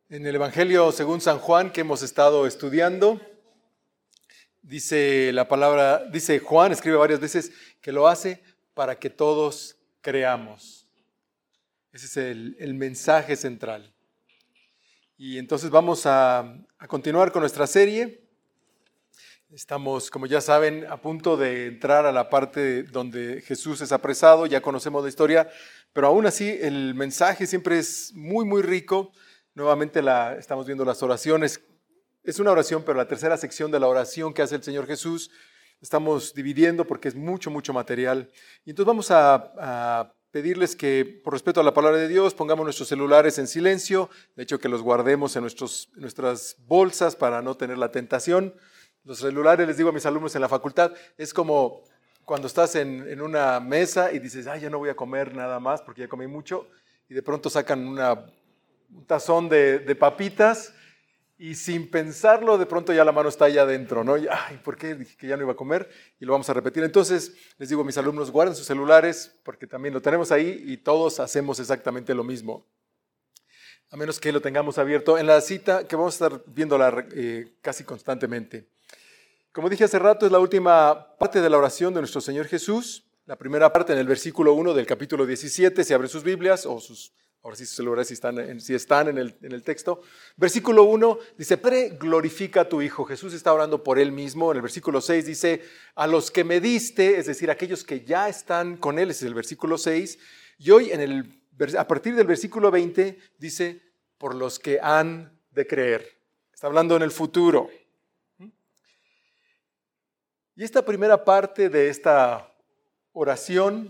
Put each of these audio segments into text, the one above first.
En el Evangelio según San Juan que hemos estado estudiando, dice la palabra, dice Juan, escribe varias veces que lo hace para que todos creamos. Ese es el mensaje central. Y entonces vamos a continuar con nuestra serie. Estamos, como ya saben, a punto de entrar a la parte donde Jesús es apresado, ya conocemos la historia, pero aún así el mensaje siempre es muy, muy rico. Nuevamente estamos viendo las oraciones. Es una oración, pero la tercera sección de la oración que hace el Señor Jesús, estamos dividiendo porque es mucho, mucho material. Y entonces vamos a pedirles que, por respeto a la palabra de Dios, pongamos nuestros celulares en silencio, de hecho que los guardemos en nuestras bolsas para no tener la tentación. Los celulares, les digo a mis alumnos en la facultad, es como cuando estás en una mesa y dices, ya no voy a comer nada más porque ya comí mucho, y de pronto sacan un tazón de papitas y sin pensarlo de pronto ya la mano está allá adentro, ¿no? Y, ¿por qué dije que ya no iba a comer? Y lo vamos a repetir. Entonces les digo a mis alumnos, guarden sus celulares porque también lo tenemos ahí y todos hacemos exactamente lo mismo. A menos que lo tengamos abierto en la cita que vamos a estar viéndola casi constantemente. Como dije hace rato, es la última parte de la oración de nuestro Señor Jesús. La primera parte en el versículo 1 del capítulo 17, si abren sus Biblias o ahora sí sus celulares si están en el texto. Versículo 1 dice, Padre, glorifica a tu Hijo. Jesús está orando por Él mismo. En el versículo 6 dice, a los que me diste, es decir, aquellos que ya están con Él, ese es el versículo 6. Y hoy a partir del versículo 20 dice, por los que han de creer. Está hablando en el futuro. Y esta primera parte de esta oración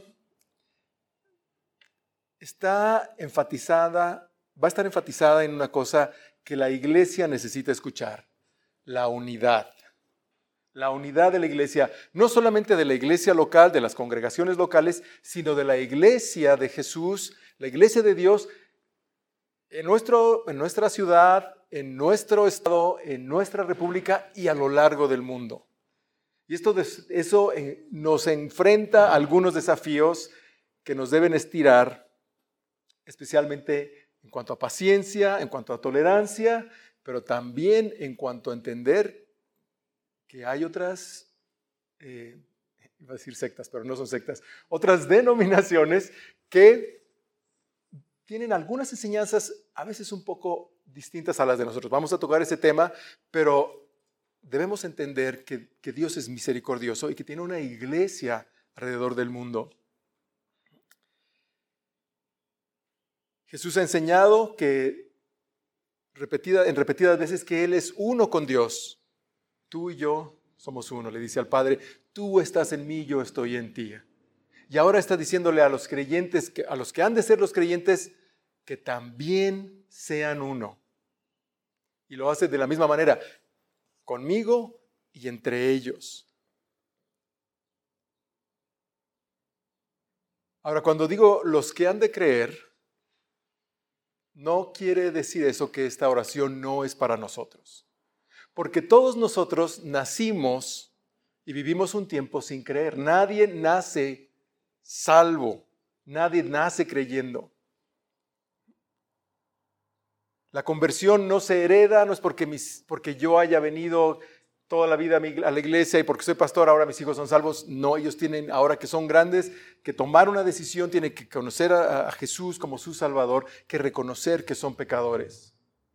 va a estar enfatizada en una cosa que la iglesia necesita escuchar, la unidad. La unidad de la iglesia, no solamente de la iglesia local, de las congregaciones locales, sino de la iglesia de Jesús, la iglesia de Dios en nuestra ciudad, en nuestro estado, en nuestra república y a lo largo del mundo. Y eso nos enfrenta a algunos desafíos que nos deben estirar, especialmente en cuanto a paciencia, en cuanto a tolerancia, pero también en cuanto a entender que hay otras, iba a decir sectas, pero no son sectas, otras denominaciones que tienen algunas enseñanzas a veces un poco distintas a las de nosotros. Vamos a tocar ese tema, pero debemos entender que Dios es misericordioso y que tiene una iglesia alrededor del mundo. Jesús ha enseñado en repetidas veces que Él es uno con Dios. Tú y yo somos uno, le dice al Padre, tú estás en mí, yo estoy en ti. Y ahora está diciéndole a los creyentes, a los que han de ser los creyentes, que también sean uno. Y lo hace de la misma manera, conmigo y entre ellos. Ahora, cuando digo los que han de creer, no quiere decir eso que esta oración no es para nosotros. Porque todos nosotros nacimos y vivimos un tiempo sin creer. Nadie nace salvo, nadie nace creyendo. La conversión no se hereda, no es porque yo haya venido toda la vida a la iglesia y porque soy pastor, ahora mis hijos son salvos. No, ellos tienen, ahora que son grandes, que tomar una decisión, tienen que conocer a Jesús como su Salvador, que reconocer que son pecadores.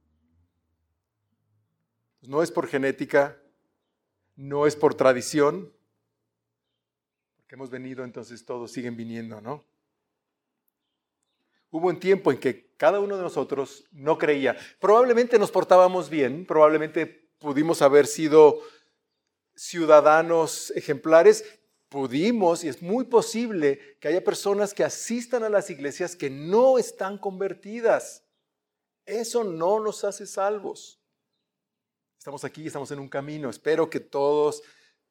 No es por genética, no es por tradición, porque hemos venido, entonces todos siguen viniendo, ¿no? Hubo un tiempo en que cada uno de nosotros no creía. Probablemente nos portábamos bien, probablemente pudimos haber sido ciudadanos ejemplares, y es muy posible que haya personas que asistan a las iglesias que no están convertidas. Eso no nos hace salvos. Estamos aquí, estamos en un camino. Espero que todos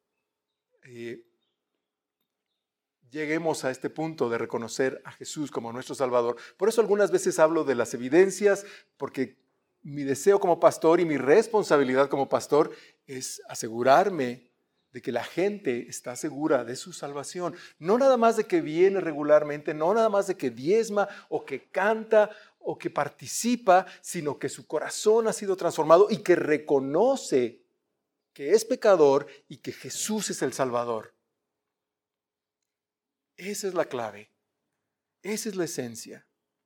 lleguemos a este punto de reconocer a Jesús como nuestro Salvador. Por eso algunas veces hablo de las evidencias, porque mi deseo como pastor y mi responsabilidad como pastor es asegurarme de que la gente está segura de su salvación. No nada más de que viene regularmente, no nada más de que diezma o que canta o que participa, sino que su corazón ha sido transformado y que reconoce que es pecador y que Jesús es el Salvador. Esa es la clave. Esa es la esencia.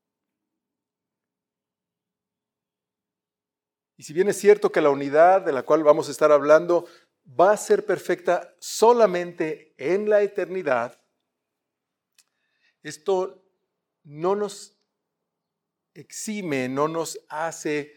Y si bien es cierto que la unidad de la cual vamos a estar hablando va a ser perfecta solamente en la eternidad, esto no nos exime, no nos hace,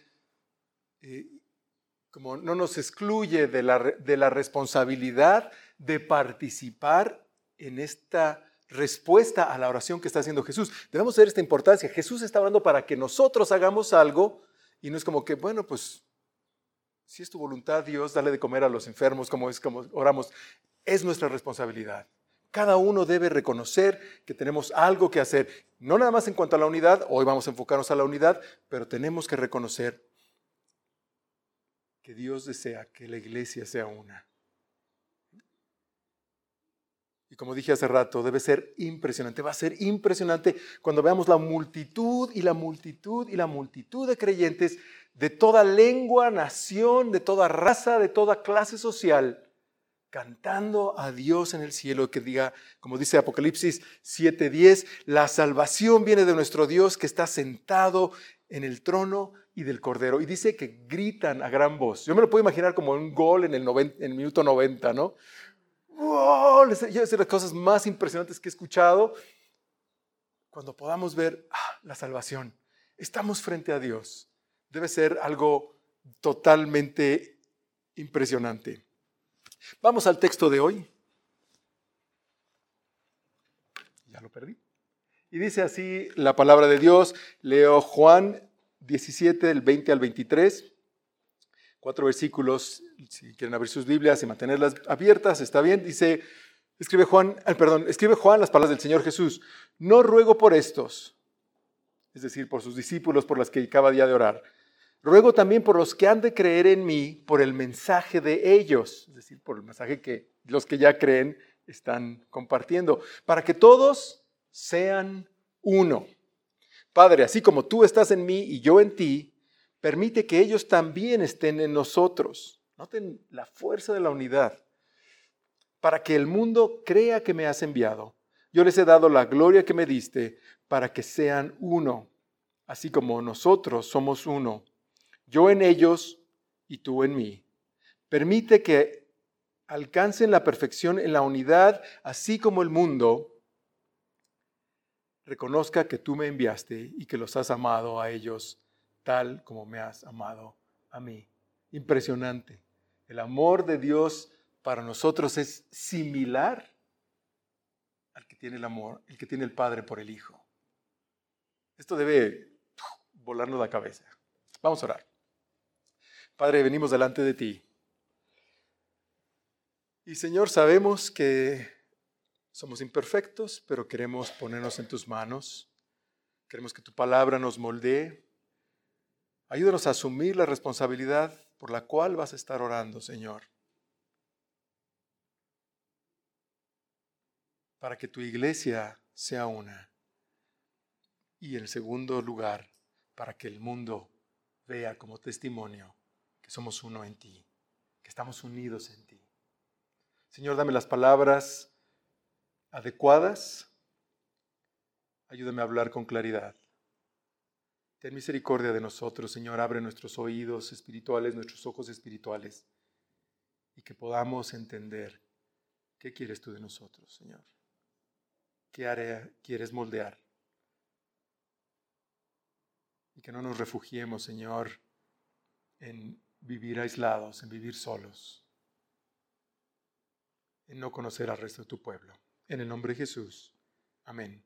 como no nos excluye de la responsabilidad de participar en esta respuesta a la oración que está haciendo Jesús. Debemos ver esta importancia. Jesús está hablando para que nosotros hagamos algo y no es como que, bueno, pues si es tu voluntad, Dios, dale de comer a los enfermos, como oramos. Es nuestra responsabilidad. Cada uno debe reconocer que tenemos algo que hacer, no nada más en cuanto a la unidad, hoy vamos a enfocarnos a la unidad, pero tenemos que reconocer que Dios desea que la iglesia sea una. Y como dije hace rato, debe ser impresionante, va a ser impresionante cuando veamos la multitud y la multitud y la multitud de creyentes de toda lengua, nación, de toda raza, de toda clase social, cantando a Dios en el cielo, que diga, como dice Apocalipsis 7:10, la salvación viene de nuestro Dios que está sentado en el trono y del Cordero. Y dice que gritan a gran voz. Yo me lo puedo imaginar como un gol en el minuto 90, ¿no? ¡Wow! Yo es de las cosas más impresionantes que he escuchado. Cuando podamos ver la salvación, estamos frente a Dios. Debe ser algo totalmente impresionante. Vamos al texto de hoy. Ya lo perdí. Y dice así la palabra de Dios. Leo Juan 17, del 20 al 23. 4 versículos. Si quieren abrir sus Biblias y mantenerlas abiertas, está bien. Dice, escribe Juan las palabras del Señor Jesús. No ruego por estos, es decir, por sus discípulos, por las que acaba día de orar. Ruego también por los que han de creer en mí, por el mensaje de ellos, es decir, por el mensaje que los que ya creen están compartiendo, para que todos sean uno. Padre, así como tú estás en mí y yo en ti, permite que ellos también estén en nosotros. Noten la fuerza de la unidad. Para que el mundo crea que me has enviado. Yo les he dado la gloria que me diste para que sean uno, así como nosotros somos uno. Yo en ellos y tú en mí. Permite que alcancen la perfección en la unidad, así como el mundo reconozca que tú me enviaste y que los has amado a ellos tal como me has amado a mí. Impresionante. El amor de Dios para nosotros es similar al que tiene el amor, el que tiene el Padre por el Hijo. Esto debe volarnos la cabeza. Vamos a orar. Padre, venimos delante de ti. Y Señor, sabemos que somos imperfectos, pero queremos ponernos en tus manos. Queremos que tu palabra nos moldee. Ayúdanos a asumir la responsabilidad por la cual vas a estar orando, Señor. Para que tu iglesia sea una. Y en segundo lugar, para que el mundo vea como testimonio que somos uno en ti, que estamos unidos en ti. Señor, dame las palabras adecuadas. Ayúdame a hablar con claridad. Ten misericordia de nosotros, Señor. Abre nuestros oídos espirituales, nuestros ojos espirituales, y que podamos entender qué quieres tú de nosotros, Señor. ¿Qué área quieres moldear? Y que no nos refugiemos, Señor, en vivir aislados, en vivir solos, en no conocer al resto de tu pueblo. En el nombre de Jesús. Amén.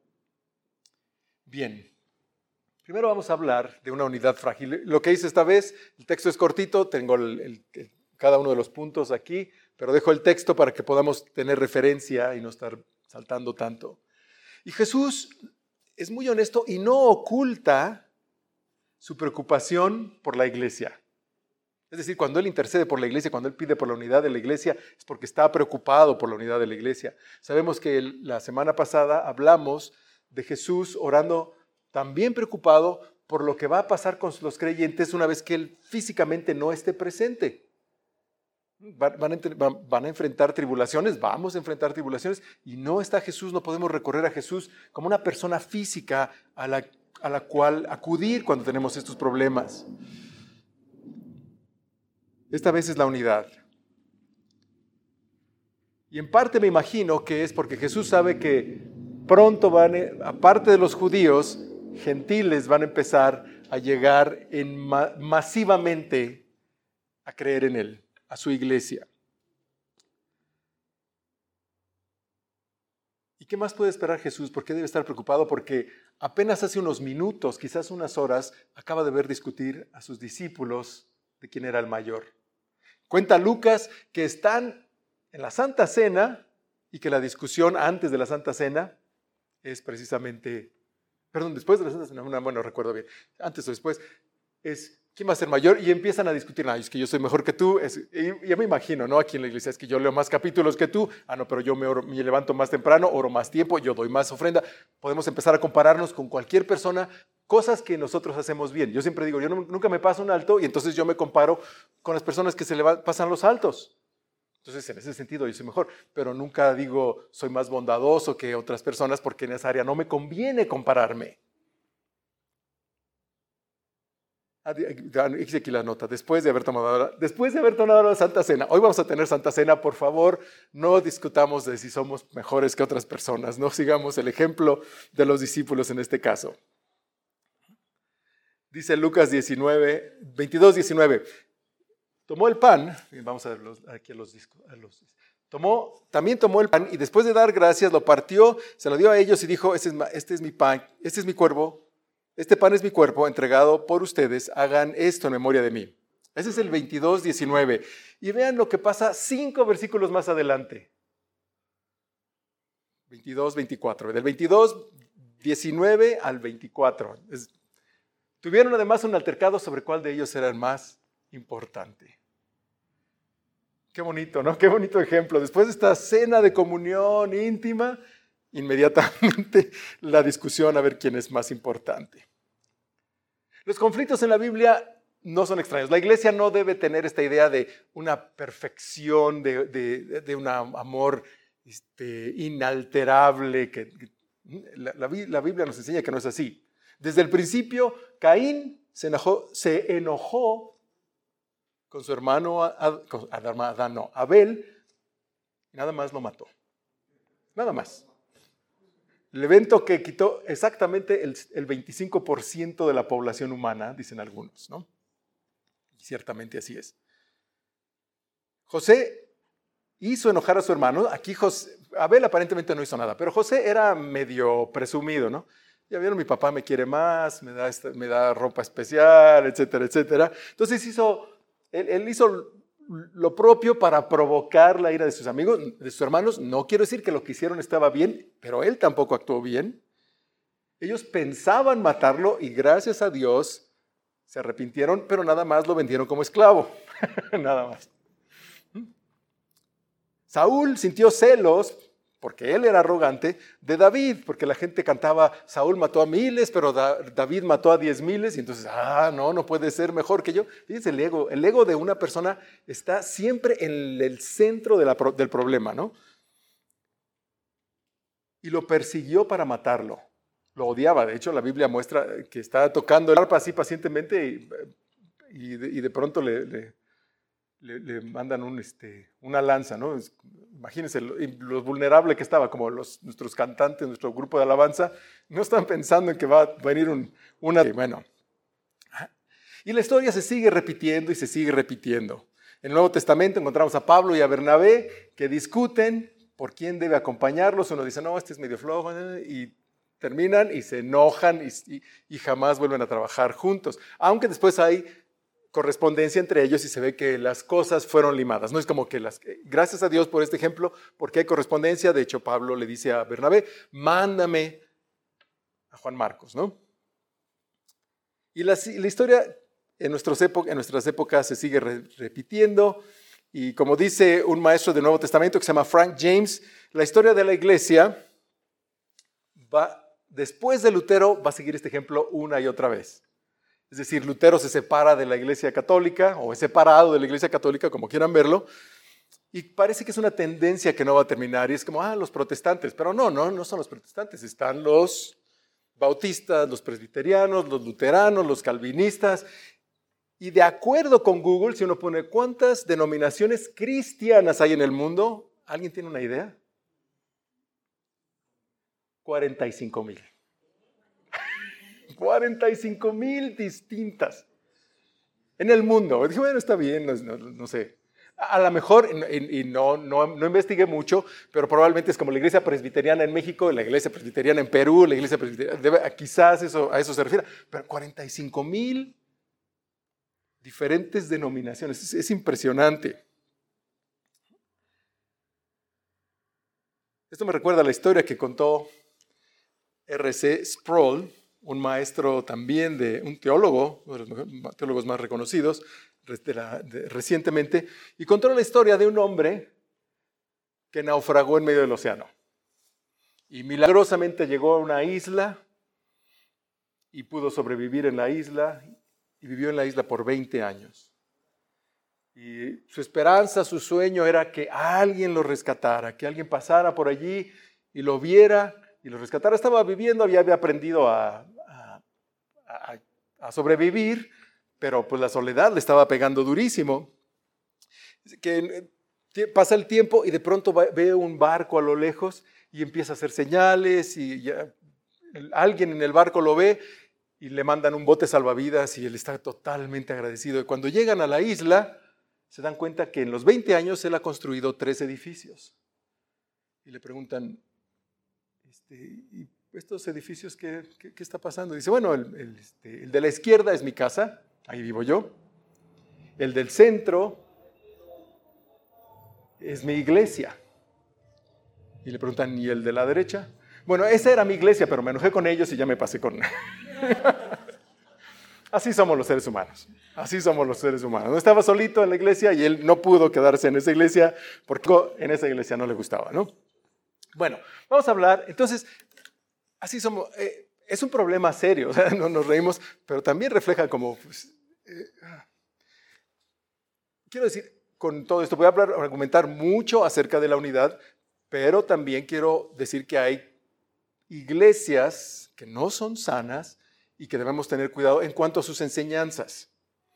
Bien. Primero vamos a hablar de una unidad frágil. Lo que hice esta vez, el texto es cortito, tengo cada uno de los puntos aquí, pero dejo el texto para que podamos tener referencia y no estar saltando tanto. Y Jesús es muy honesto y no oculta su preocupación por la iglesia. Es decir, cuando Él intercede por la iglesia, cuando Él pide por la unidad de la iglesia, es porque está preocupado por la unidad de la iglesia. Sabemos que la semana pasada hablamos de Jesús orando también preocupado por lo que va a pasar con los creyentes una vez que Él físicamente no esté presente. Van a enfrentar tribulaciones, vamos a enfrentar tribulaciones, y no está Jesús, no podemos recorrer a Jesús como una persona física a la cual acudir cuando tenemos estos problemas. Esta vez es la unidad. Y en parte me imagino que es porque Jesús sabe que pronto aparte de los judíos, gentiles van a empezar a llegar masivamente a creer en Él, a su iglesia. ¿Y qué más puede esperar Jesús? ¿Por qué debe estar preocupado? Porque apenas hace unos minutos, quizás unas horas, acaba de ver discutir a sus discípulos de quién era el mayor. Cuenta Lucas que están en la Santa Cena y que la discusión antes de la Santa Cena es precisamente, después de la Santa Cena, bueno, recuerdo bien, antes o después, es quién va a ser mayor, y empiezan a discutir, es que yo soy mejor que tú, y ya me imagino, ¿no? Aquí en la iglesia es que yo leo más capítulos que tú, no, pero yo me levanto más temprano, oro más tiempo, yo doy más ofrenda. Podemos empezar a compararnos con cualquier persona, cosas que nosotros hacemos bien. Yo siempre digo, yo nunca me paso un alto, y entonces yo me comparo con las personas que se pasan los altos. Entonces, en ese sentido, yo soy mejor, pero nunca digo, soy más bondadoso que otras personas, porque en esa área no me conviene compararme. Hice aquí la nota, después de haber tomado la Santa Cena. Hoy vamos a tener Santa Cena, por favor, no discutamos de si somos mejores que otras personas, no sigamos el ejemplo de los discípulos en este caso. Dice Lucas 22:19, tomó el pan, vamos a ver aquí también tomó el pan y después de dar gracias lo partió, se lo dio a ellos y dijo, este es mi pan, este es mi cuerpo. Este pan es mi cuerpo entregado por ustedes, hagan esto en memoria de mí. Ese es el 22:19. Y vean lo que pasa 5 versículos más adelante. 22:24. Del 22:19 al 24. Tuvieron además un altercado sobre cuál de ellos era el más importante. Qué bonito, ¿no? Qué bonito ejemplo. Después de esta cena de comunión íntima, inmediatamente la discusión a ver quién es más importante. Los conflictos en la Biblia no son extraños. La iglesia no debe tener esta idea de una perfección, de un amor inalterable. La Biblia nos enseña que no es así. Desde el principio, Caín se enojó con su hermano Abel, y nada más lo mató. Nada más. El evento que quitó exactamente el 25% de la población humana, dicen algunos, ¿no? Y ciertamente así es. José hizo enojar a su hermano. Aquí Abel aparentemente no hizo nada, pero José era medio presumido, ¿no? Ya vieron, mi papá me quiere más, me da ropa especial, etcétera, etcétera. Entonces él hizo lo propio para provocar la ira de sus amigos, de sus hermanos. No quiero decir que lo que hicieron estaba bien, pero él tampoco actuó bien. Ellos pensaban matarlo y gracias a Dios se arrepintieron, pero nada más lo vendieron como esclavo. Nada más. Saúl sintió celos, porque él era arrogante, de David, porque la gente cantaba, Saúl mató a miles, pero David mató a 10,000, y entonces, no puede ser mejor que yo. Fíjense, el ego de una persona está siempre en el centro del problema, ¿no? Y lo persiguió para matarlo, lo odiaba. De hecho, la Biblia muestra que está tocando el arpa así pacientemente y de pronto le mandan una lanza, ¿no? Imagínense lo vulnerable que estaba, como nuestros cantantes, nuestro grupo de alabanza, no están pensando en que va a venir una... Bueno, y la historia se sigue repitiendo y se sigue repitiendo. En el Nuevo Testamento encontramos a Pablo y a Bernabé que discuten por quién debe acompañarlos. Uno dice, no, este es medio flojo, y terminan y se enojan y jamás vuelven a trabajar juntos. Aunque después hay correspondencia entre ellos y se ve que las cosas fueron limadas. No es como que gracias a Dios por este ejemplo, porque hay correspondencia. De hecho, Pablo le dice a Bernabé, mándame a Juan Marcos, ¿no? Y la historia en nuestras épocas se sigue repitiendo. Y como dice un maestro del Nuevo Testamento que se llama Frank James, la historia de la iglesia después de Lutero va a seguir este ejemplo una y otra vez. Es decir, Lutero se separa de la Iglesia Católica, o es separado de la Iglesia Católica, como quieran verlo, y parece que es una tendencia que no va a terminar, y es como, los protestantes, pero no son los protestantes, están los bautistas, los presbiterianos, los luteranos, los calvinistas, y de acuerdo con Google, si uno pone cuántas denominaciones cristianas hay en el mundo, ¿alguien tiene una idea? 45,000. 45,000 distintas en el mundo. Dije, bueno, está bien, no sé. A lo mejor, y no investigué mucho, pero probablemente es como la iglesia presbiteriana en México, la iglesia presbiteriana en Perú, la iglesia presbiteriana, quizás a eso se refiere, pero 45,000 diferentes denominaciones. Es impresionante. Esto me recuerda a la historia que contó R.C. Sproul, un maestro también un teólogo, uno de los teólogos más reconocidos recientemente, y contó la historia de un hombre que naufragó en medio del océano. Y milagrosamente llegó a una isla y pudo sobrevivir en la isla y vivió en la isla por 20 años. Y su esperanza, su sueño era que alguien lo rescatara, que alguien pasara por allí y lo viera y lo rescatara. Estaba viviendo, ya había aprendido a sobrevivir, pero pues la soledad le estaba pegando durísimo. Que pasa el tiempo y de pronto ve un barco a lo lejos y empieza a hacer señales y ya, alguien en el barco lo ve y le mandan un bote salvavidas y él está totalmente agradecido. Y cuando llegan a la isla, se dan cuenta que en los 20 años él ha construido 3 edificios. Y le preguntan, ¿y estos edificios qué está pasando? Dice, bueno, el de la izquierda es mi casa, ahí vivo yo. El del centro es mi iglesia. Y le preguntan, ¿y el de la derecha? Bueno, esa era mi iglesia, pero me enojé con ellos y ya me pasé con... Así somos los seres humanos. Así somos los seres humanos. No estaba solito en la iglesia y él no pudo quedarse en esa iglesia porque en esa iglesia no le gustaba, ¿no? Bueno, vamos a hablar. Entonces, así somos. Es un problema serio, o sea, no nos reímos, pero también refleja como... quiero decir, con todo esto voy a argumentar mucho acerca de la unidad, pero también quiero decir que hay iglesias que no son sanas y que debemos tener cuidado en cuanto a sus enseñanzas.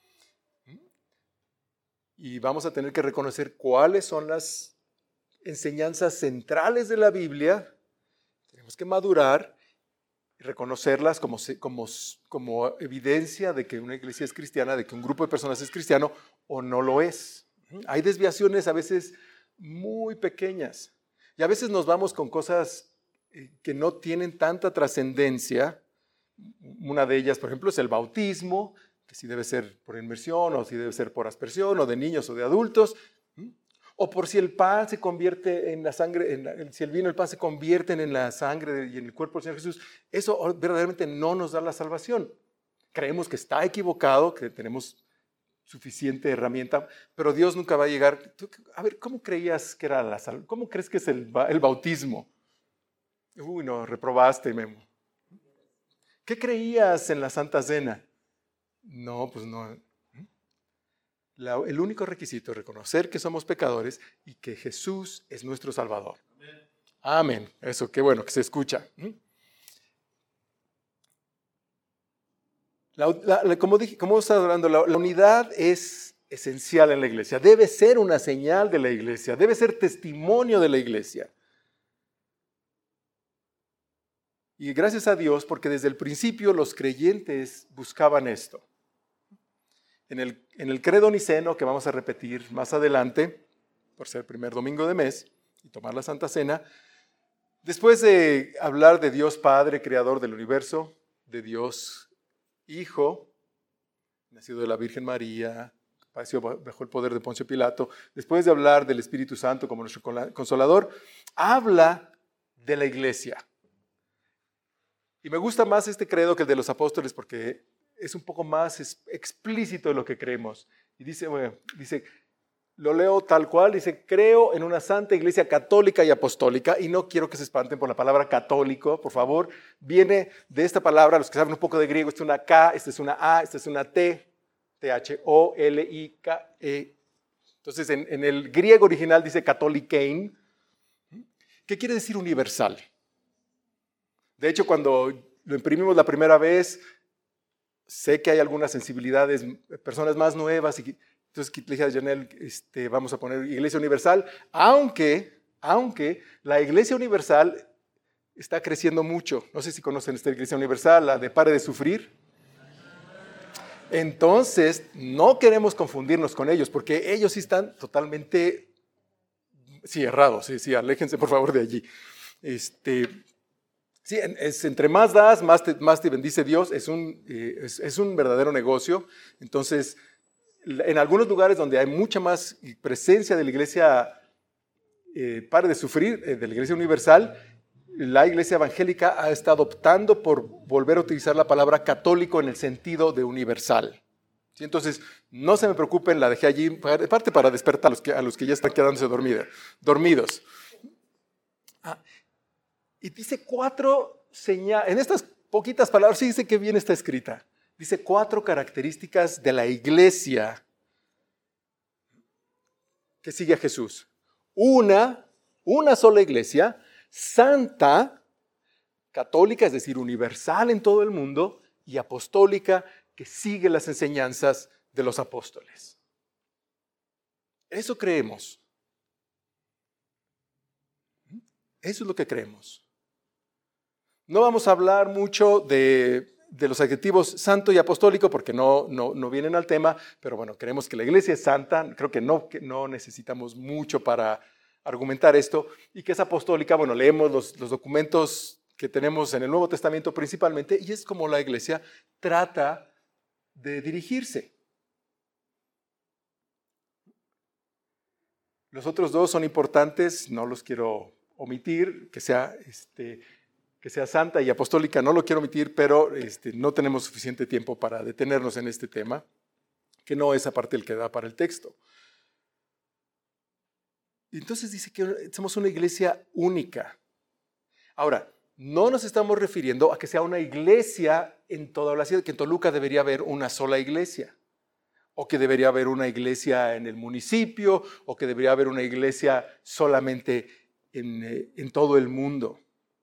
Y vamos a tener que reconocer cuáles son las enseñanzas centrales de la Biblia. Tenemos que madurar y reconocerlas como evidencia de que una iglesia es cristiana, de que un grupo de personas es cristiano o no lo es. Hay desviaciones a veces muy pequeñas y a veces nos vamos con cosas que no tienen tanta trascendencia. Una de ellas, por ejemplo, es el bautismo, que si debe ser por inmersión o si debe ser por aspersión o de niños o de adultos, o por si el pan se convierte en la sangre, si el vino y el pan se convierten en la sangre y en el cuerpo del Señor Jesús. Eso verdaderamente no nos da la salvación. Creemos que está equivocado, que tenemos suficiente herramienta, pero Dios nunca va a llegar. A ver, ¿cómo creías que era la salvación? ¿Cómo crees que es el bautismo? Uy, no, reprobaste, Memo. ¿Qué creías en la Santa Cena? No, pues no. El único requisito es reconocer que somos pecadores y que Jesús es nuestro Salvador. Amén. Eso, qué bueno que se escucha. Como estás hablando, la unidad es esencial en la iglesia. Debe ser una señal de la iglesia. Debe ser testimonio de la iglesia. Y gracias a Dios, porque desde el principio los creyentes buscaban esto. En el credo niceno, que vamos a repetir más adelante, por ser el primer domingo de mes, y tomar la Santa Cena, después de hablar de Dios Padre, creador del universo, de Dios Hijo, nacido de la Virgen María, padeció bajo el poder de Poncio Pilato, después de hablar del Espíritu Santo como nuestro consolador, habla de la iglesia. Y me gusta más este credo que el de los apóstoles porque es un poco más explícito de lo que creemos. Y dice, Lo leo tal cual, dice, creo en una santa iglesia católica y apostólica, y no quiero que se espanten por la palabra católico, por favor, viene de esta palabra, los que saben un poco de griego, esta es una K, esta es una A, esta es una T, T-H-O-L-I-K-E. Entonces, en el griego original dice katolikein, ¿qué quiere decir universal? De hecho, cuando lo imprimimos la primera vez, sé que hay algunas sensibilidades, personas más nuevas, y entonces le dije a Janelle, vamos a poner Iglesia Universal, aunque la Iglesia Universal está creciendo mucho. No sé si conocen esta Iglesia Universal, la de Pare de Sufrir. Entonces, no queremos confundirnos con ellos, porque ellos sí están totalmente, sí, errados, sí, aléjense por favor de allí. Sí, entre más das, más te bendice Dios, es un verdadero negocio. Entonces, en algunos lugares donde hay mucha más presencia de la iglesia Pare de Sufrir, de la iglesia universal, la iglesia evangélica ha estado optando por volver a utilizar la palabra católico en el sentido de universal. ¿Sí? Entonces, no se me preocupen, la dejé allí, parte para despertar a los que ya están quedándose dormidos. Y dice 4 señales, en estas poquitas palabras, sí dice que bien está escrita. Dice 4 características de la iglesia que sigue a Jesús. Una sola iglesia, santa, católica, es decir, universal en todo el mundo, y apostólica, que sigue las enseñanzas de los apóstoles. Eso creemos. Eso es lo que creemos. No vamos a hablar mucho de los adjetivos santo y apostólico porque no vienen al tema, pero bueno, creemos que la iglesia es santa, creo que no necesitamos mucho para argumentar esto, y que es apostólica. Bueno, leemos los documentos que tenemos en el Nuevo Testamento principalmente, y es como la iglesia trata de dirigirse. Los otros 2 son importantes, no los quiero omitir, que sea santa y apostólica, no lo quiero omitir, pero no tenemos suficiente tiempo para detenernos en este tema, que no es aparte el que da para el texto. Y entonces dice que somos una iglesia única. Ahora, no nos estamos refiriendo a que sea una iglesia en toda la ciudad, que en Toluca debería haber una sola iglesia, o que debería haber una iglesia en el municipio, o que debería haber una iglesia solamente en todo el mundo.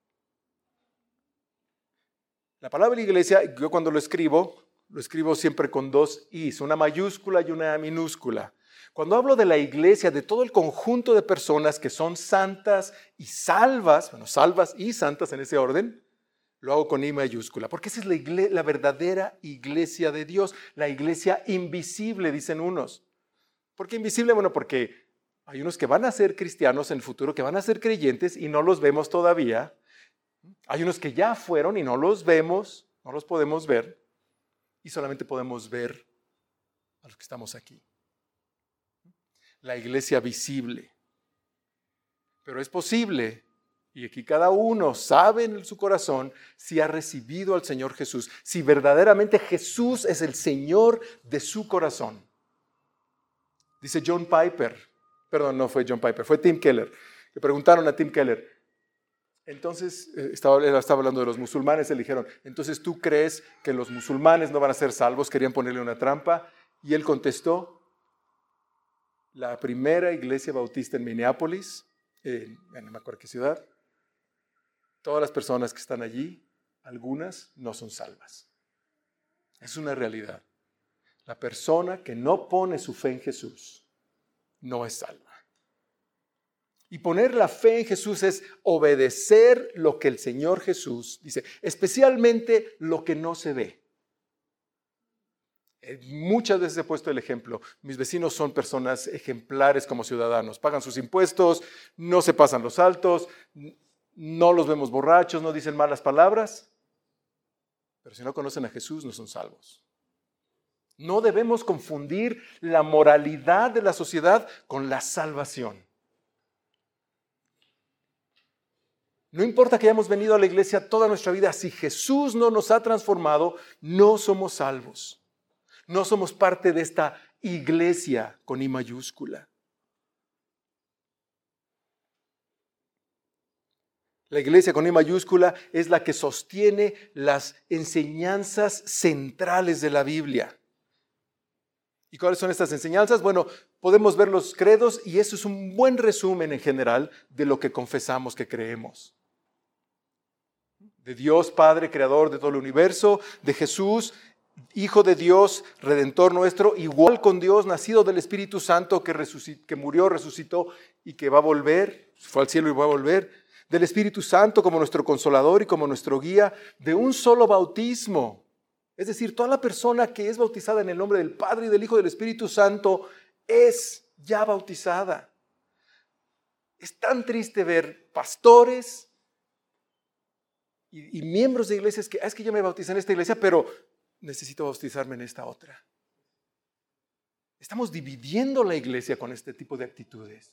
La palabra iglesia, yo cuando lo escribo siempre con 2 I's, una mayúscula y una minúscula. Cuando hablo de la iglesia, de todo el conjunto de personas que son santas y salvas, salvas y santas en ese orden, lo hago con I mayúscula, porque esa es la verdadera iglesia de Dios, la iglesia invisible, dicen unos. ¿Por qué invisible? Bueno, porque hay unos que van a ser cristianos en el futuro, que van a ser creyentes y no los vemos todavía. Hay unos que ya fueron y no los vemos, no los podemos ver, y solamente podemos ver a los que estamos aquí. La iglesia visible. Pero es posible, y aquí cada uno sabe en su corazón si ha recibido al Señor Jesús, si verdaderamente Jesús es el Señor de su corazón. Dice John Piper, perdón, no fue John Piper, fue Tim Keller. Le preguntaron a Tim Keller. Entonces, él estaba hablando de los musulmanes, le dijeron, entonces ¿tú crees que los musulmanes no van a ser salvos? Querían ponerle una trampa, y él contestó, la primera iglesia bautista en Minneapolis, no me acuerdo qué ciudad, todas las personas que están allí, algunas no son salvas. Es una realidad. La persona que no pone su fe en Jesús no es salva. Y poner la fe en Jesús es obedecer lo que el Señor Jesús dice, especialmente lo que no se ve. Muchas veces he puesto el ejemplo, mis vecinos son personas ejemplares como ciudadanos, pagan sus impuestos, no se pasan los altos, no los vemos borrachos, no dicen malas palabras, pero si no conocen a Jesús no son salvos. No debemos confundir la moralidad de la sociedad con la salvación. No importa que hayamos venido a la iglesia toda nuestra vida, si Jesús no nos ha transformado, no somos salvos. No somos parte de esta iglesia con I mayúscula. La iglesia con I mayúscula es la que sostiene las enseñanzas centrales de la Biblia. ¿Y cuáles son estas enseñanzas? Bueno, podemos ver los credos y eso es un buen resumen en general de lo que confesamos que creemos. De Dios Padre, Creador de todo el universo, de Jesús, Hijo de Dios, Redentor nuestro, igual con Dios, nacido del Espíritu Santo, que murió, resucitó y que va a volver, fue al cielo y va a volver. Del Espíritu Santo como nuestro consolador y como nuestro guía, de un solo bautismo. Es decir, toda la persona que es bautizada en el nombre del Padre y del Hijo y del Espíritu Santo es ya bautizada. Es tan triste ver pastores y miembros de iglesias que es que yo me bauticé en esta iglesia, pero necesito bautizarme en esta otra. Estamos dividiendo la iglesia con este tipo de actitudes.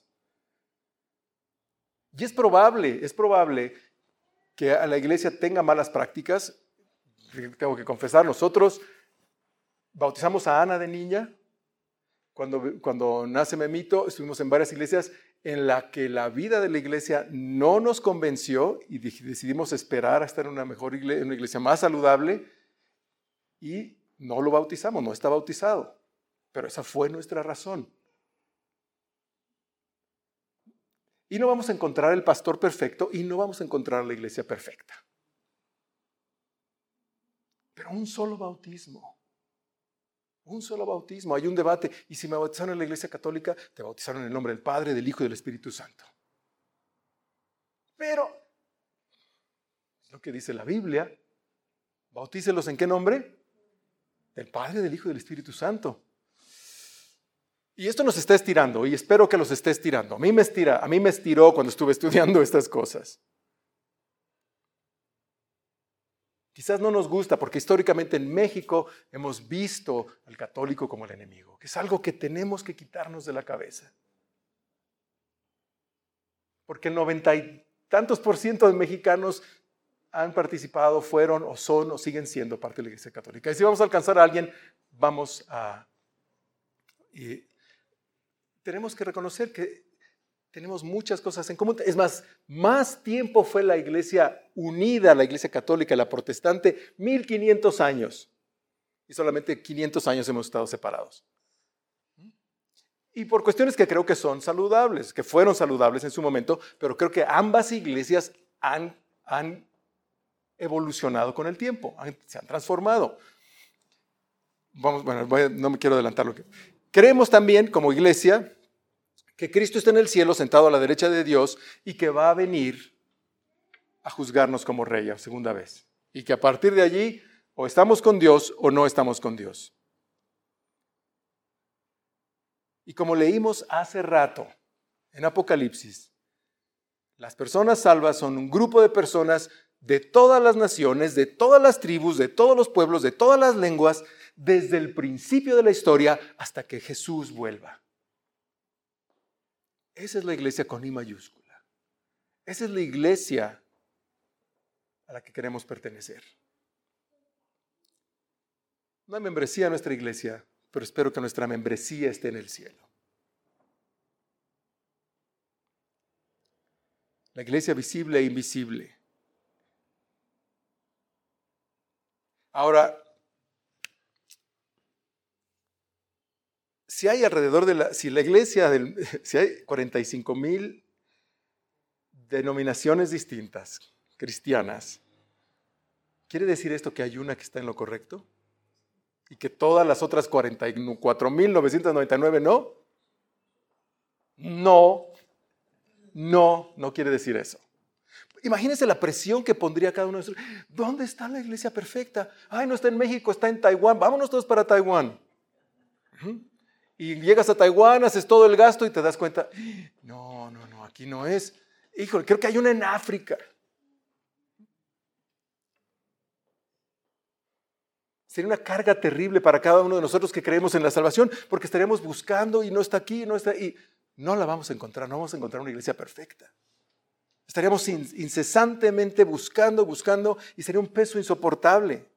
Y es probable que a la iglesia tenga malas prácticas. Tengo que confesar, nosotros bautizamos a Ana de niña. Cuando nace Memito, estuvimos en varias iglesias en la que la vida de la iglesia no nos convenció y decidimos esperar a estar en una mejor iglesia, en una iglesia más saludable, y no lo bautizamos, no está bautizado. Pero esa fue nuestra razón. Y no vamos a encontrar el pastor perfecto y no vamos a encontrar la iglesia perfecta. Pero un solo bautismo. Un solo bautismo. Hay un debate. Y si me bautizaron en la iglesia católica, te bautizaron en el nombre del Padre, del Hijo y del Espíritu Santo. Pero, es lo que dice la Biblia. Bautícelos ¿en qué nombre? Del Padre, del Hijo y del Espíritu Santo. Y esto nos está estirando y espero que los esté estirando. A mí me estiró cuando estuve estudiando estas cosas. Quizás no nos gusta porque históricamente en México hemos visto al católico como el enemigo, que es algo que tenemos que quitarnos de la cabeza. Porque el 90 y tantos % de mexicanos han participado, fueron o son o siguen siendo parte de la Iglesia Católica. Y si vamos a alcanzar a alguien, tenemos que reconocer que tenemos muchas cosas en común. Es más tiempo fue la iglesia unida, la iglesia católica, la protestante, 1500 años. Y solamente 500 años hemos estado separados. Y por cuestiones que creo que son saludables, que fueron saludables en su momento, pero creo que ambas iglesias han evolucionado con el tiempo, se han transformado. No me quiero adelantar lo que... Creemos también como iglesia que Cristo está en el cielo sentado a la derecha de Dios y que va a venir a juzgarnos como rey a segunda vez. Y que a partir de allí o estamos con Dios o no estamos con Dios. Y como leímos hace rato en Apocalipsis, las personas salvas son un grupo de personas de todas las naciones, de todas las tribus, de todos los pueblos, de todas las lenguas, desde el principio de la historia hasta que Jesús vuelva. Esa es la iglesia con I mayúscula. Esa es la iglesia a la que queremos pertenecer. No hay membresía en nuestra iglesia, pero espero que nuestra membresía esté en el cielo. La iglesia visible e invisible. Ahora, si hay si hay 45,000 denominaciones distintas, cristianas, ¿quiere decir esto que hay una que está en lo correcto? ¿Y que todas las otras 44,999 no? No quiere decir eso. Imagínense la presión que pondría cada uno de nosotros. ¿Dónde está la iglesia perfecta? Ay, no está en México, está en Taiwán. Vámonos todos para Taiwán. Y llegas a Taiwán, haces todo el gasto y te das cuenta, no, aquí no es. Híjole, creo que hay una en África. Sería una carga terrible para cada uno de nosotros que creemos en la salvación, porque estaríamos buscando y no está aquí, no está ahí. No la vamos a encontrar, no vamos a encontrar una iglesia perfecta. Estaríamos incesantemente buscando y sería un peso insoportable.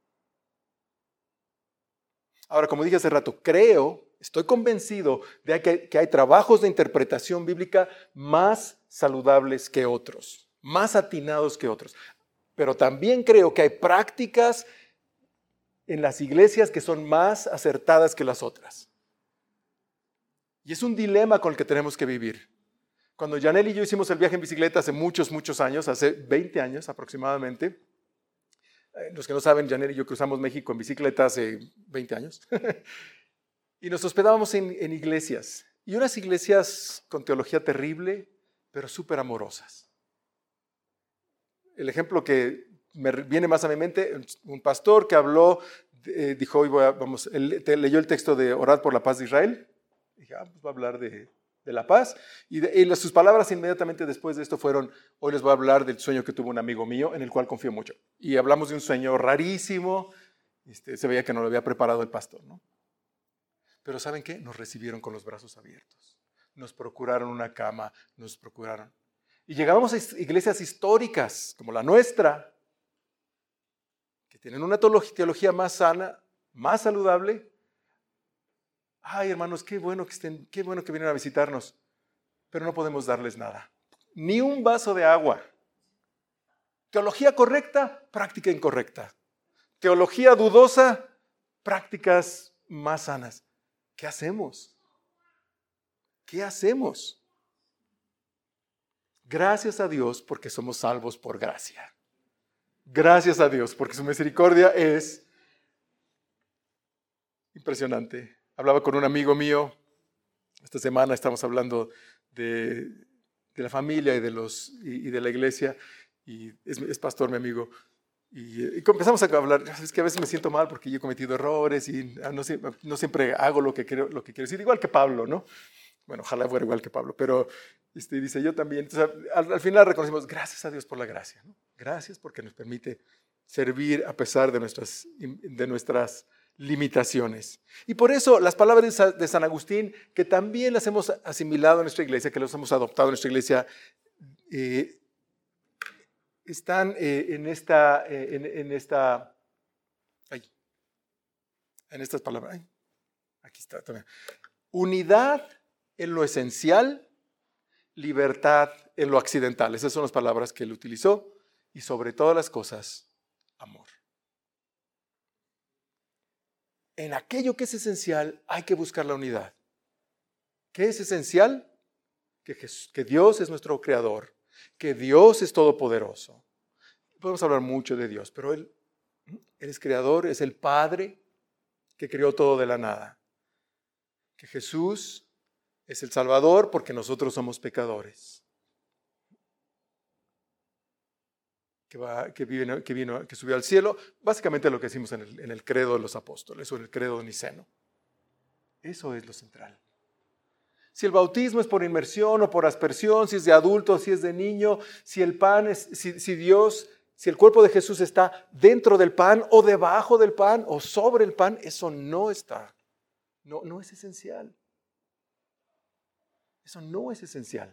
Ahora, como dije hace rato, estoy convencido de que hay trabajos de interpretación bíblica más saludables que otros, más atinados que otros. Pero también creo que hay prácticas en las iglesias que son más acertadas que las otras. Y es un dilema con el que tenemos que vivir. Cuando Janelle y yo hicimos el viaje en bicicleta hace muchos, muchos años, hace 20 años aproximadamente, los que no saben, Janelle y yo cruzamos México en bicicleta hace 20 años, y nos hospedábamos en iglesias, y unas iglesias con teología terrible, pero súper amorosas. El ejemplo que me viene más a mi mente, un pastor que habló, dijo, hoy leyó el texto de Orad por la paz de Israel. Dije, pues va a hablar de la paz. Y sus palabras inmediatamente después de esto fueron, hoy les voy a hablar del sueño que tuvo un amigo mío, en el cual confío mucho. Y hablamos de un sueño rarísimo, se veía que no lo había preparado el pastor, ¿no? Pero ¿saben qué? Nos recibieron con los brazos abiertos. Nos procuraron una cama, nos procuraron. Y llegábamos a iglesias históricas, como la nuestra, que tienen una teología más sana, más saludable. Ay, hermanos, qué bueno que vienen a visitarnos, pero no podemos darles nada. Ni un vaso de agua. Teología correcta, práctica incorrecta. Teología dudosa, prácticas más sanas. ¿Qué hacemos? ¿Qué hacemos? Gracias a Dios porque somos salvos por gracia. Gracias a Dios porque su misericordia es impresionante. Hablaba con un amigo mío, esta semana estamos hablando de la familia y de la iglesia, y es pastor mi amigo, y empezamos a hablar. Es que a veces me siento mal porque yo he cometido errores y no siempre hago lo que quiero decir, igual que Pablo, ¿no? Bueno, ojalá fuera igual que Pablo, pero dice yo también. Entonces, al final reconocemos, gracias a Dios por la gracia, ¿no? Gracias porque nos permite servir a pesar de nuestras limitaciones. Y por eso las palabras de San Agustín, que también las hemos asimilado en nuestra iglesia, que las hemos adoptado en nuestra iglesia, están en estas palabras. Aquí está también. Unidad en lo esencial, libertad en lo accidental. Esas son las palabras que él utilizó. Y sobre todas las cosas, amor. En aquello que es esencial hay que buscar la unidad. ¿Qué es esencial? Que Dios es nuestro creador, que Dios es todopoderoso. Podemos hablar mucho de Dios, pero Él es creador, es el Padre que creó todo de la nada. Que Jesús es el Salvador porque nosotros somos pecadores. Que subió al cielo, básicamente lo que decimos en el credo de los apóstoles o en el credo niceno. Eso es lo central. Si el bautismo es por inmersión o por aspersión, si es de adulto, si es de niño, si el pan es, si el cuerpo de Jesús está dentro del pan o debajo del pan o sobre el pan, eso no está. No es esencial. Eso no es esencial.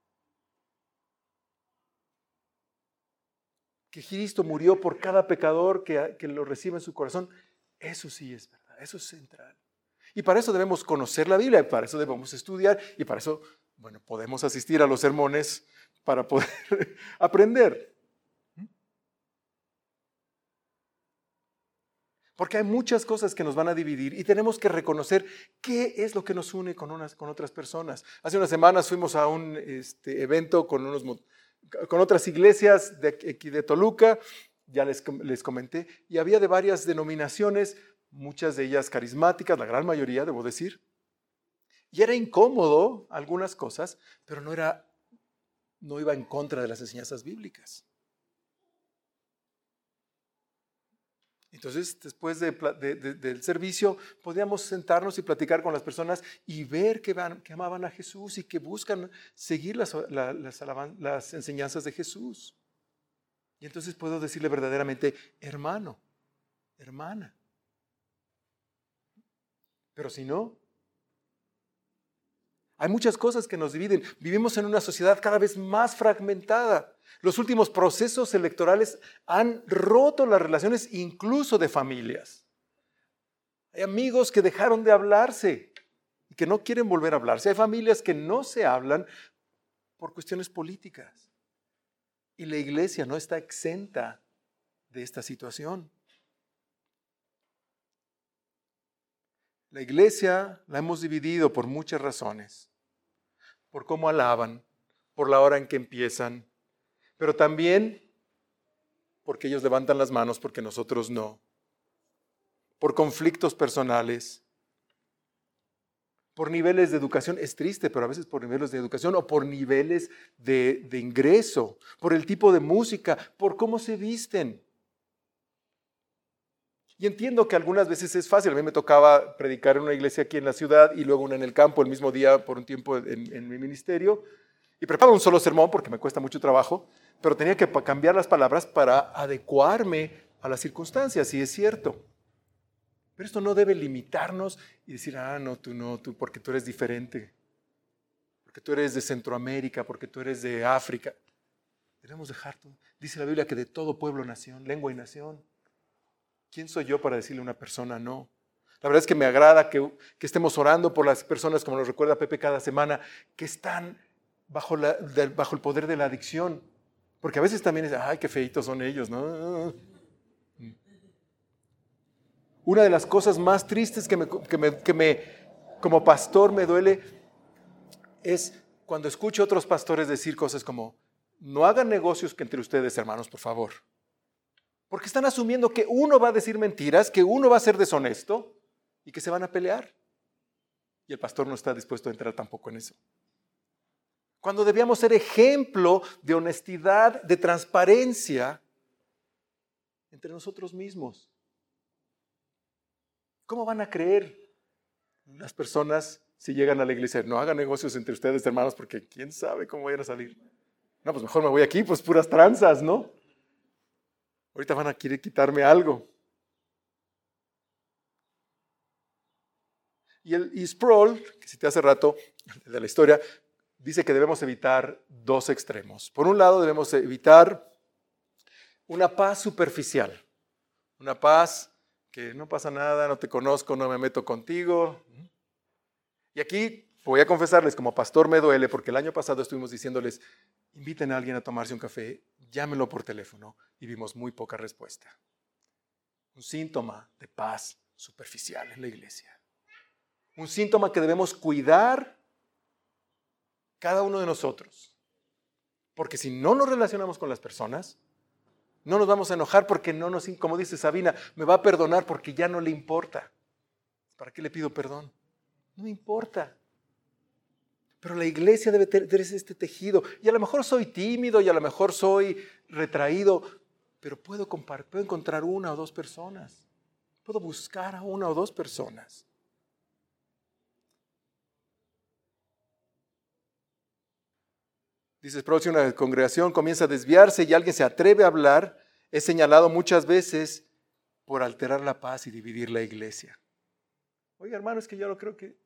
Que Cristo murió por cada pecador que lo recibe en su corazón, eso sí es verdad, eso es central. Y para eso debemos conocer la Biblia, y para eso debemos estudiar, y para eso, podemos asistir a los sermones para poder aprender. Porque hay muchas cosas que nos van a dividir y tenemos que reconocer qué es lo que nos une con otras personas. Hace unas semanas fuimos a un evento con otras iglesias de Toluca, ya les comenté, y había de varias denominaciones, muchas de ellas carismáticas, la gran mayoría, debo decir. Y era incómodo algunas cosas, pero no iba en contra de las enseñanzas bíblicas. Entonces, después del servicio, podíamos sentarnos y platicar con las personas y ver que amaban a Jesús y que buscan seguir las enseñanzas de Jesús. Y entonces puedo decirle verdaderamente, hermano, hermana. Pero si no, hay muchas cosas que nos dividen. Vivimos en una sociedad cada vez más fragmentada. Los últimos procesos electorales han roto las relaciones incluso de familias. Hay amigos que dejaron de hablarse y que no quieren volver a hablarse. Hay familias que no se hablan por cuestiones políticas. Y la iglesia no está exenta de esta situación. La iglesia la hemos dividido por muchas razones. Por cómo alaban, por la hora en que empiezan, pero también porque ellos levantan las manos porque nosotros no. Por conflictos personales, por niveles de educación, es triste, pero a veces por niveles de educación o por niveles de ingreso, por el tipo de música, por cómo se visten. Y entiendo que algunas veces es fácil. A mí me tocaba predicar en una iglesia aquí en la ciudad y luego una en el campo el mismo día por un tiempo en mi ministerio. Y preparaba un solo sermón porque me cuesta mucho trabajo, pero tenía que cambiar las palabras para adecuarme a las circunstancias, y es cierto. Pero esto no debe limitarnos y decir, no, tú, porque tú eres diferente, porque tú eres de Centroamérica, porque tú eres de África. Debemos dejar todo. Dice la Biblia que de todo pueblo, nación, lengua y nación. ¿Quién soy yo para decirle a una persona no? La verdad es que me agrada que estemos orando por las personas, como nos recuerda Pepe cada semana, que están bajo el poder de la adicción. Porque a veces también es, ay, qué feitos son ellos, ¿no? Una de las cosas más tristes que como pastor me duele es cuando escucho a otros pastores decir cosas como, no hagan negocios entre ustedes, hermanos, por favor. Porque están asumiendo que uno va a decir mentiras, que uno va a ser deshonesto y que se van a pelear. Y el pastor no está dispuesto a entrar tampoco en eso. Cuando debíamos ser ejemplo de honestidad, de transparencia entre nosotros mismos. ¿Cómo van a creer las personas si llegan a la iglesia? No hagan negocios entre ustedes, hermanos, porque quién sabe cómo vayan a salir. No, pues mejor me voy aquí, pues puras tranzas, ¿no? Ahorita van a querer quitarme algo. Y Sproul, que cité hace rato de la historia, dice que debemos evitar dos extremos. Por un lado, debemos evitar una paz superficial, una paz que no pasa nada, no te conozco, no me meto contigo. Y aquí voy a confesarles, como pastor me duele, porque el año pasado estuvimos diciéndoles, inviten a alguien a tomarse un café, llámenlo por teléfono, y vimos muy poca respuesta. Un síntoma de paz superficial en la iglesia. Un síntoma que debemos cuidar cada uno de nosotros. Porque si no nos relacionamos con las personas, no nos vamos a enojar porque no nos, como dice Sabina, me va a perdonar porque ya no le importa. ¿Para qué le pido perdón? No me importa. Pero la iglesia debe tener este tejido. Y a lo mejor soy tímido y a lo mejor soy retraído, pero puedo encontrar una o dos personas. Puedo buscar a una o dos personas. Dice Sproul, si una congregación comienza a desviarse y alguien se atreve a hablar, es señalado muchas veces por alterar la paz y dividir la iglesia. Oye, hermano, es que yo no creo que...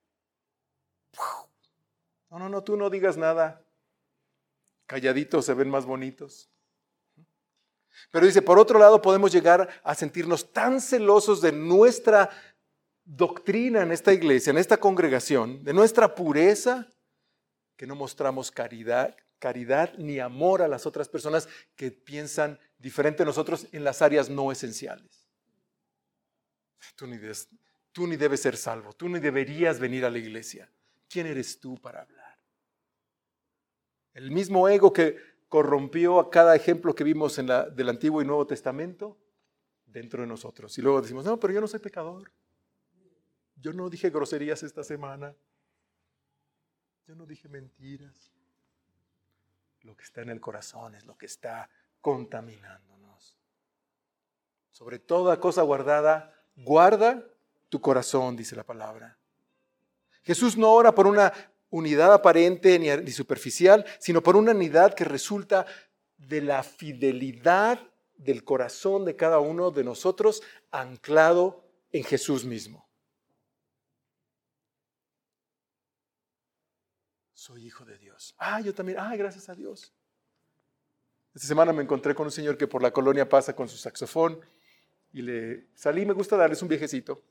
No, tú no digas nada. Calladitos se ven más bonitos. Pero dice, por otro lado, podemos llegar a sentirnos tan celosos de nuestra doctrina en esta iglesia, en esta congregación, de nuestra pureza, que no mostramos caridad ni amor a las otras personas que piensan diferente a nosotros en las áreas no esenciales. Tú ni debes ser salvo, tú ni deberías venir a la iglesia. ¿Quién eres tú para hablar? El mismo ego que corrompió a cada ejemplo que vimos del Antiguo y Nuevo Testamento dentro de nosotros. Y luego decimos, no, pero yo no soy pecador. Yo no dije groserías esta semana. Yo no dije mentiras. Lo que está en el corazón es lo que está contaminándonos. Sobre toda cosa guardada, guarda tu corazón, dice la palabra. Jesús no ora por una unidad aparente ni superficial, sino por una unidad que resulta de la fidelidad del corazón de cada uno de nosotros anclado en Jesús mismo. Soy hijo de Dios. Yo también. Gracias a Dios. Esta semana me encontré con un señor que por la colonia pasa con su saxofón y me gusta darles un viejecito.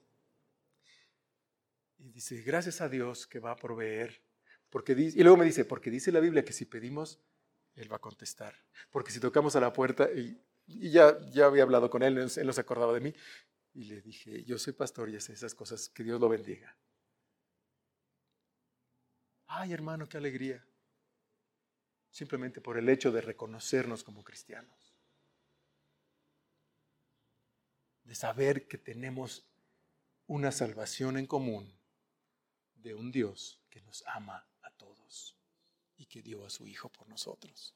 Y dice, gracias a Dios que va a proveer. Y luego me dice, porque dice la Biblia que si pedimos Él va a contestar. Porque si tocamos a la puerta, y ya había hablado con él, él no se acordaba de mí, y le dije, yo soy pastor y es esas cosas, que Dios lo bendiga. Ay, hermano, qué alegría. Simplemente por el hecho de reconocernos como cristianos. De saber que tenemos una salvación en común de un Dios que nos ama a todos y que dio a su Hijo por nosotros.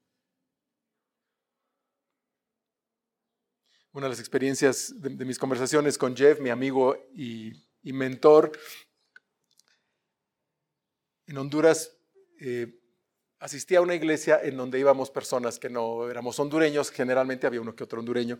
Una de las experiencias de mis conversaciones con Jeff, mi amigo y mentor, en Honduras asistí a una iglesia en donde íbamos personas que no éramos hondureños, generalmente había uno que otro hondureño,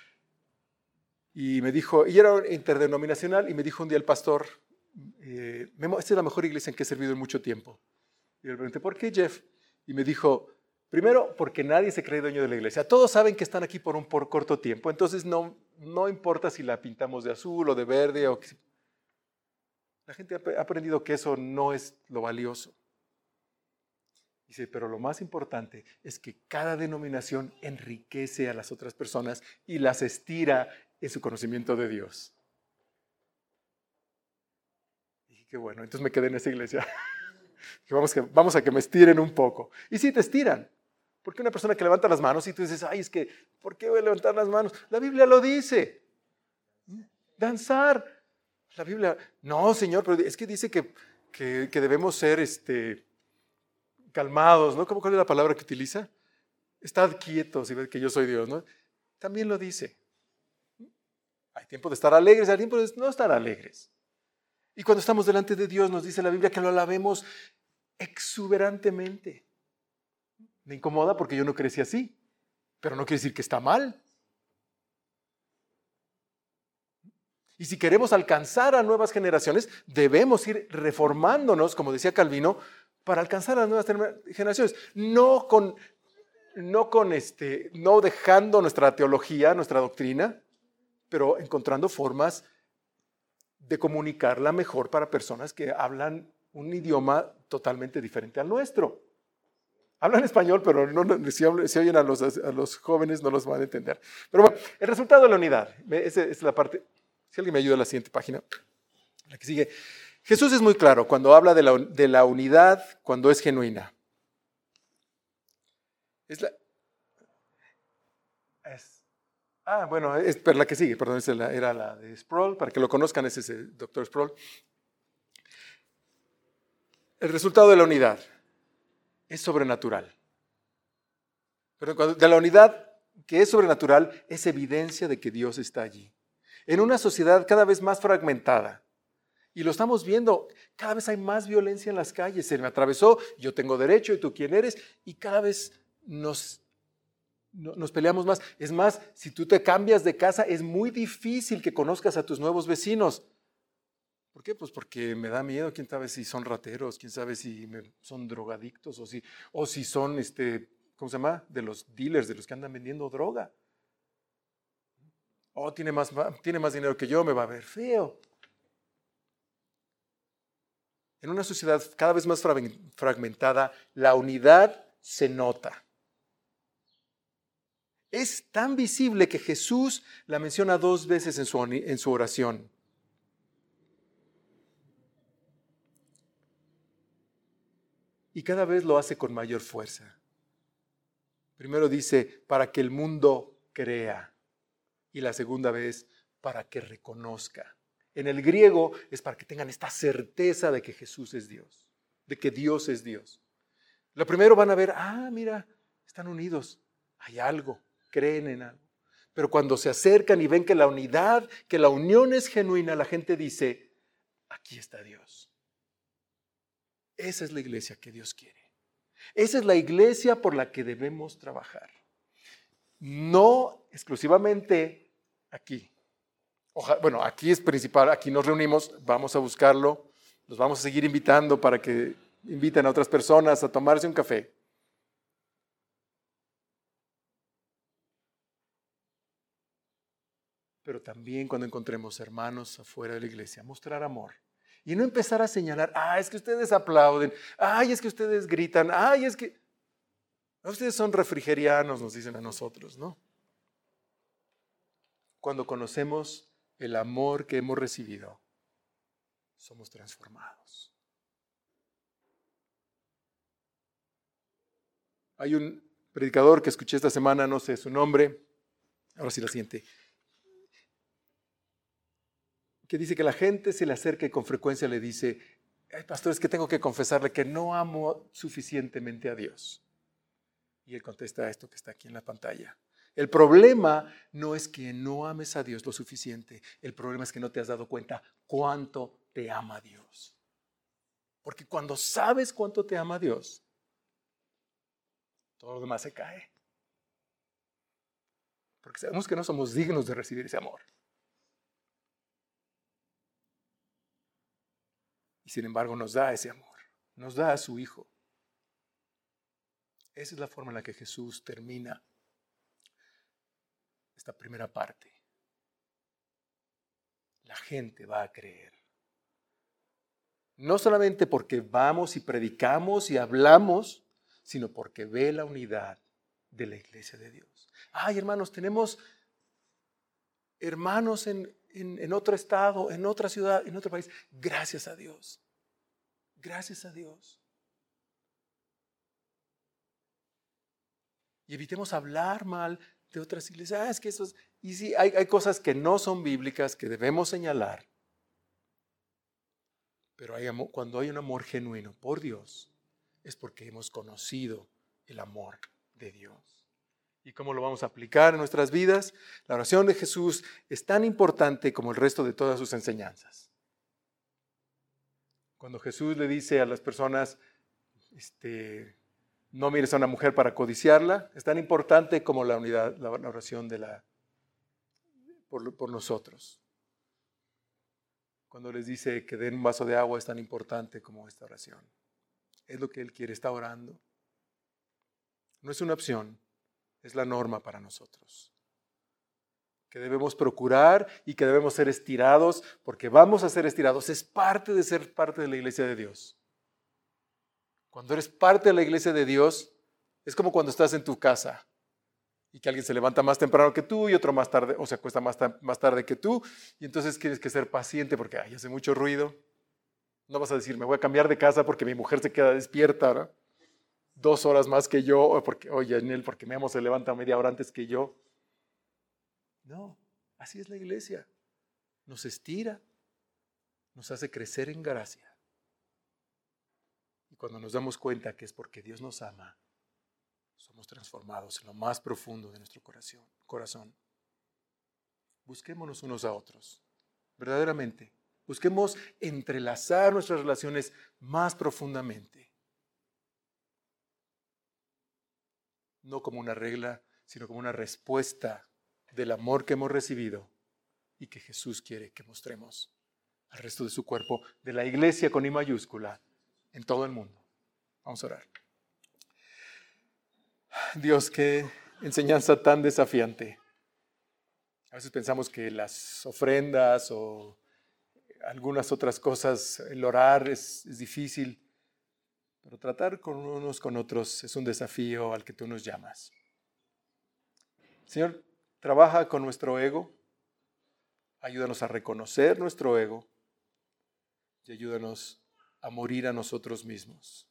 y me dijo, y era interdenominacional, y me dijo un día el pastor, Memo, esta es la mejor iglesia en que he servido en mucho tiempo. Y le pregunté, ¿por qué, Jeff? Y me dijo, primero, porque nadie se cree dueño de la iglesia. Todos saben que están aquí por corto tiempo, entonces no importa si la pintamos de azul o de verde. La gente ha aprendido que eso no es lo valioso. Dice, pero lo más importante es que cada denominación enriquece a las otras personas y las estira en su conocimiento de Dios. Y dije, qué bueno, entonces me quedé en esa iglesia. Vamos a que me estiren un poco. Y sí, te estiran. Porque una persona que levanta las manos y tú dices, ay, es que, ¿por qué voy a levantar las manos? La Biblia lo dice. Danzar. La Biblia, no, Señor, pero es que dice que debemos ser calmados, ¿no? ¿Cuál es la palabra que utiliza? Estad quietos y ved que yo soy Dios, ¿no? También lo dice. Hay tiempo de estar alegres, hay tiempo de no estar alegres. Y cuando estamos delante de Dios nos dice la Biblia que lo alabemos exuberantemente. Me incomoda porque yo no crecí así, pero no quiere decir que está mal. Y si queremos alcanzar a nuevas generaciones, debemos ir reformándonos, como decía Calvino, para alcanzar a las nuevas generaciones. No dejando nuestra teología, nuestra doctrina, pero encontrando formas de comunicarla mejor para personas que hablan un idioma totalmente diferente al nuestro. Hablan español, pero si oyen a los jóvenes no los van a entender. Pero bueno, el resultado de la unidad. Esa es la parte. Si alguien me ayuda a la siguiente página, la que sigue. Jesús es muy claro cuando habla de la unidad, cuando es genuina. Pero la que sigue, perdón, era la de Sproul, para que lo conozcan, ese es el Dr. Sproul. El resultado de la unidad es sobrenatural. Pero de la unidad que es sobrenatural es evidencia de que Dios está allí. En una sociedad cada vez más fragmentada, y lo estamos viendo, cada vez hay más violencia en las calles. Se me atravesó, yo tengo derecho y tú quién eres, y cada vez nos peleamos más. Es más, si tú te cambias de casa, es muy difícil que conozcas a tus nuevos vecinos. ¿Por qué? Pues porque me da miedo, quién sabe si son rateros, quién sabe si son drogadictos o si son, ¿cómo se llama? De los dealers, de los que andan vendiendo droga. Tiene más dinero que yo, me va a ver feo. En una sociedad cada vez más fragmentada, la unidad se nota. Es tan visible que Jesús la menciona 2 veces en su oración. Y cada vez lo hace con mayor fuerza. Primero dice, para que el mundo crea. Y la segunda vez, para que reconozca. En el griego es para que tengan esta certeza de que Jesús es Dios, de que Dios es Dios. Lo primero van a ver, mira, están unidos, hay algo, creen en algo. Pero cuando se acercan y ven que la unidad, que la unión es genuina, la gente dice, aquí está Dios. Esa es la iglesia que Dios quiere. Esa es la iglesia por la que debemos trabajar. No exclusivamente aquí. Aquí es principal, aquí nos reunimos, vamos a buscarlo, los vamos a seguir invitando para que inviten a otras personas a tomarse un café. Pero también cuando encontremos hermanos afuera de la iglesia, mostrar amor. Y no empezar a señalar, es que ustedes aplauden, es que ustedes gritan, es que... Ustedes son refrigerianos, nos dicen a nosotros, ¿no? Cuando conocemos el amor que hemos recibido, somos transformados. Hay un predicador que escuché esta semana, no sé su nombre, ahora sí la siguiente, que dice que la gente se le acerca y con frecuencia le dice: "Ay, pastor, es que tengo que confesarle que no amo suficientemente a Dios". Y él contesta esto que está aquí en la pantalla: el problema no es que no ames a Dios lo suficiente, el problema es que no te has dado cuenta cuánto te ama Dios. Porque cuando sabes cuánto te ama Dios, todo lo demás se cae. Porque sabemos que no somos dignos de recibir ese amor. Y sin embargo nos da ese amor, nos da a su Hijo. Esa es la forma en la que Jesús termina esta primera parte. La gente va a creer. No solamente porque vamos y predicamos y hablamos, sino porque ve la unidad de la iglesia de Dios. Ay, hermanos, tenemos hermanos en otro estado, en otra ciudad, en otro país. Gracias a Dios. Gracias a Dios. Y evitemos hablar mal de otras iglesias. Es que eso es... Y sí, hay cosas que no son bíblicas que debemos señalar. Pero cuando hay un amor genuino por Dios, es porque hemos conocido el amor de Dios. ¿Y cómo lo vamos a aplicar en nuestras vidas? La oración de Jesús es tan importante como el resto de todas sus enseñanzas. Cuando Jesús le dice a las personas, no mires a una mujer para codiciarla, es tan importante como la unidad, la oración por nosotros. Cuando les dice que den un vaso de agua, es tan importante como esta oración. Es lo que Él quiere, está orando. No es una opción, es la norma para nosotros. Que debemos procurar y que debemos ser estirados, porque vamos a ser estirados. Es parte de ser parte de la iglesia de Dios. Cuando eres parte de la iglesia de Dios, es como cuando estás en tu casa y que alguien se levanta más temprano que tú y otro más tarde, o se acuesta más tarde que tú, y entonces tienes que ser paciente porque hace mucho ruido. No vas a decir, me voy a cambiar de casa porque mi mujer se queda despierta, ¿no? 2 horas más que yo, o porque, oye, Anel, porque mi amo se levanta media hora antes que yo. No, así es la iglesia. Nos estira, nos hace crecer en gracia. Y cuando nos damos cuenta que es porque Dios nos ama, somos transformados en lo más profundo de nuestro corazón. Busquémonos unos a otros, verdaderamente. Busquemos entrelazar nuestras relaciones más profundamente. No como una regla, sino como una respuesta del amor que hemos recibido y que Jesús quiere que mostremos al resto de su cuerpo, de la iglesia con I mayúscula, en todo el mundo. Vamos a orar. Dios, qué enseñanza tan desafiante. A veces pensamos que las ofrendas o algunas otras cosas, el orar es difícil, pero tratar con unos con otros es un desafío al que tú nos llamas. Señor, trabaja con nuestro ego, ayúdanos a reconocer nuestro ego y ayúdanos a morir a nosotros mismos,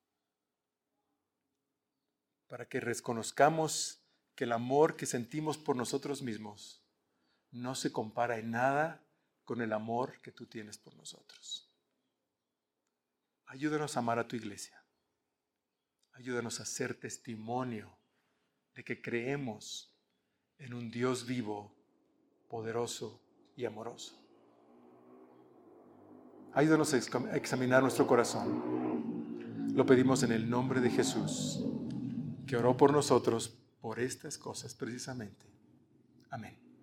para que reconozcamos que el amor que sentimos por nosotros mismos no se compara en nada con el amor que tú tienes por nosotros. Ayúdanos a amar a tu iglesia. Ayúdanos a ser testimonio de que creemos en un Dios vivo, poderoso y amoroso. Ayúdanos a examinar nuestro corazón. Lo pedimos en el nombre de Jesús, que oró por nosotros por estas cosas precisamente. Amén.